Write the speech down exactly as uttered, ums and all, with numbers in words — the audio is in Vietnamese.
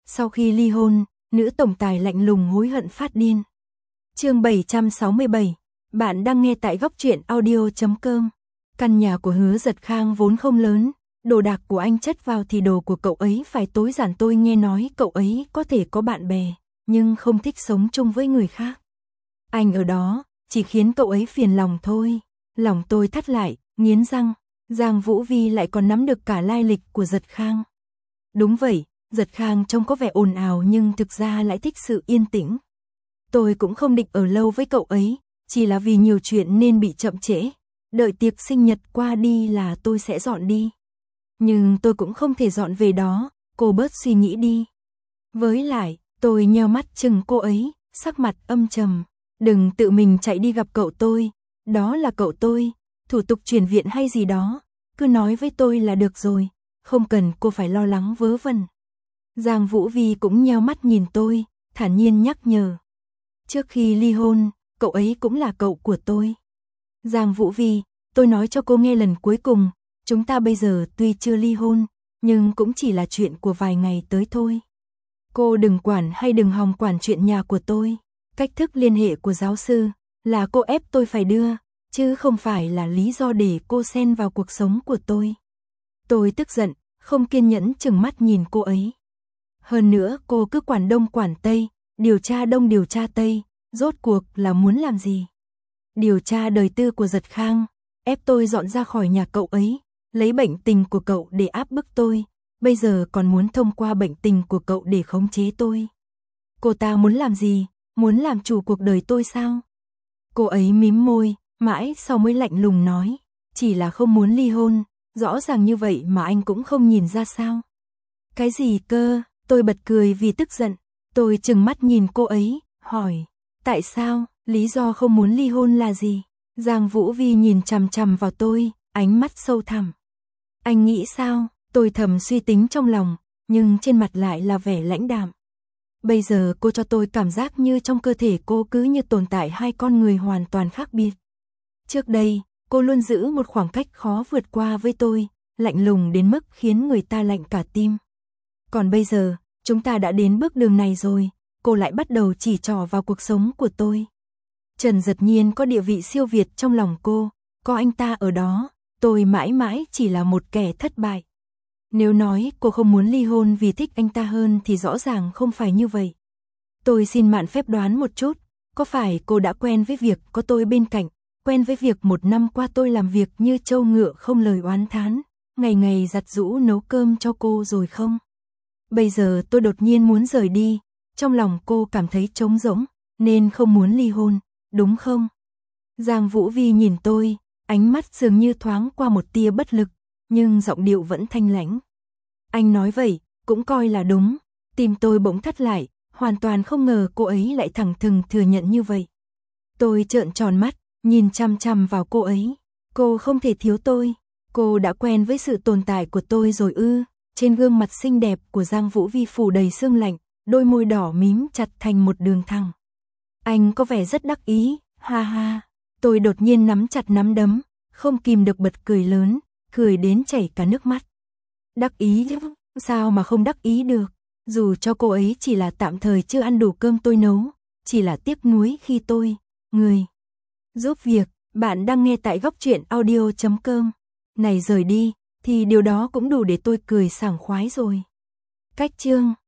Sau khi ly hôn, nữ tổng tài lạnh lùng hối hận phát điên. Chương bảy trăm sáu mươi bảy, bạn đang nghe tại góc truyện audio chấm com. Căn nhà của Hứa Giật Khang vốn không lớn, đồ đạc của anh chất vào thì đồ của cậu ấy phải tối giản. Tôi nghe nói cậu ấy có thể có bạn bè, nhưng không thích sống chung với người khác. Anh ở đó, chỉ khiến cậu ấy phiền lòng thôi. Lòng tôi thắt lại, nghiến răng, Giang Vũ Vi lại còn nắm được cả lai lịch của Giật Khang. Đúng vậy, Giật Khang trông có vẻ ồn ào nhưng thực ra lại thích sự yên tĩnh. Tôi cũng không định ở lâu với cậu ấy, chỉ là vì nhiều chuyện nên bị chậm trễ. Đợi tiệc sinh nhật qua đi là tôi sẽ dọn đi. Nhưng tôi cũng không thể dọn về đó, cô bớt suy nghĩ đi. Với lại, tôi nheo mắt chừng cô ấy, sắc mặt âm trầm. Đừng tự mình chạy đi gặp cậu tôi, đó là cậu tôi, thủ tục chuyển viện hay gì đó, cứ nói với tôi là được rồi, không cần cô phải lo lắng vớ vẩn. Giang Vũ Vi cũng nheo mắt nhìn tôi, thản nhiên nhắc nhở. Trước khi ly hôn, cậu ấy cũng là cậu của tôi. Giang Vũ Vi, tôi nói cho cô nghe lần cuối cùng, chúng ta bây giờ tuy chưa ly hôn, nhưng cũng chỉ là chuyện của vài ngày tới thôi. Cô đừng quản hay đừng hòng quản chuyện nhà của tôi. Cách thức liên hệ của giáo sư là cô ép tôi phải đưa, chứ không phải là lý do để cô xen vào cuộc sống của tôi. Tôi tức giận, không kiên nhẫn chừng mắt nhìn cô ấy. Hơn nữa cô cứ quản đông quản tây, điều tra đông điều tra tây, rốt cuộc là muốn làm gì? Điều tra đời tư của Giật Khang, ép tôi dọn ra khỏi nhà cậu ấy, lấy bệnh tình của cậu để áp bức tôi, bây giờ còn muốn thông qua bệnh tình của cậu để khống chế tôi. Cô ta muốn làm gì? Muốn làm chủ cuộc đời tôi sao? Cô ấy mím môi, mãi sau mới lạnh lùng nói, chỉ là không muốn ly hôn, rõ ràng như vậy mà anh cũng không nhìn ra sao? Cái gì cơ? Tôi bật cười vì tức giận, tôi trừng mắt nhìn cô ấy, hỏi, tại sao, lý do không muốn ly hôn là gì? Giang Vũ Vi nhìn chằm chằm vào tôi, ánh mắt sâu thẳm. Anh nghĩ sao? Tôi thầm suy tính trong lòng, nhưng trên mặt lại là vẻ lãnh đạm. Bây giờ cô cho tôi cảm giác như trong cơ thể cô cứ như tồn tại hai con người hoàn toàn khác biệt. Trước đây, cô luôn giữ một khoảng cách khó vượt qua với tôi, lạnh lùng đến mức khiến người ta lạnh cả tim. Còn bây giờ, chúng ta đã đến bước đường này rồi, cô lại bắt đầu chỉ trỏ vào cuộc sống của tôi. Trần Giật Nhiên có địa vị siêu việt trong lòng cô, có anh ta ở đó, tôi mãi mãi chỉ là một kẻ thất bại. Nếu nói cô không muốn ly hôn vì thích anh ta hơn thì rõ ràng không phải như vậy. Tôi xin mạn phép đoán một chút, có phải cô đã quen với việc có tôi bên cạnh, quen với việc một năm qua tôi làm việc như trâu ngựa không lời oán thán, ngày ngày giặt giũ nấu cơm cho cô rồi không? Bây giờ tôi đột nhiên muốn rời đi, trong lòng cô cảm thấy trống rỗng, nên không muốn ly hôn, đúng không? Giang Vũ Vi nhìn tôi, ánh mắt dường như thoáng qua một tia bất lực, nhưng giọng điệu vẫn thanh lãnh. Anh nói vậy, cũng coi là đúng, tim tôi bỗng thắt lại, hoàn toàn không ngờ cô ấy lại thẳng thừng thừa nhận như vậy. Tôi trợn tròn mắt, nhìn chằm chằm vào cô ấy, cô không thể thiếu tôi, cô đã quen với sự tồn tại của tôi rồi ư? Trên gương mặt xinh đẹp của Giang Vũ Vi phủ đầy sương lạnh, đôi môi đỏ mím chặt thành một đường thẳng. Anh có vẻ rất đắc ý, ha ha. Tôi đột nhiên nắm chặt nắm đấm, không kìm được bật cười lớn, cười đến chảy cả nước mắt. Đắc ý chứ, sao mà không đắc ý được, dù cho cô ấy chỉ là tạm thời chưa ăn đủ cơm tôi nấu, chỉ là tiếc nuối khi tôi, người giúp việc, bạn đang nghe tại góc truyện audio chấm com. Này rời đi, thì điều đó cũng đủ để tôi cười sảng khoái rồi. Cách chương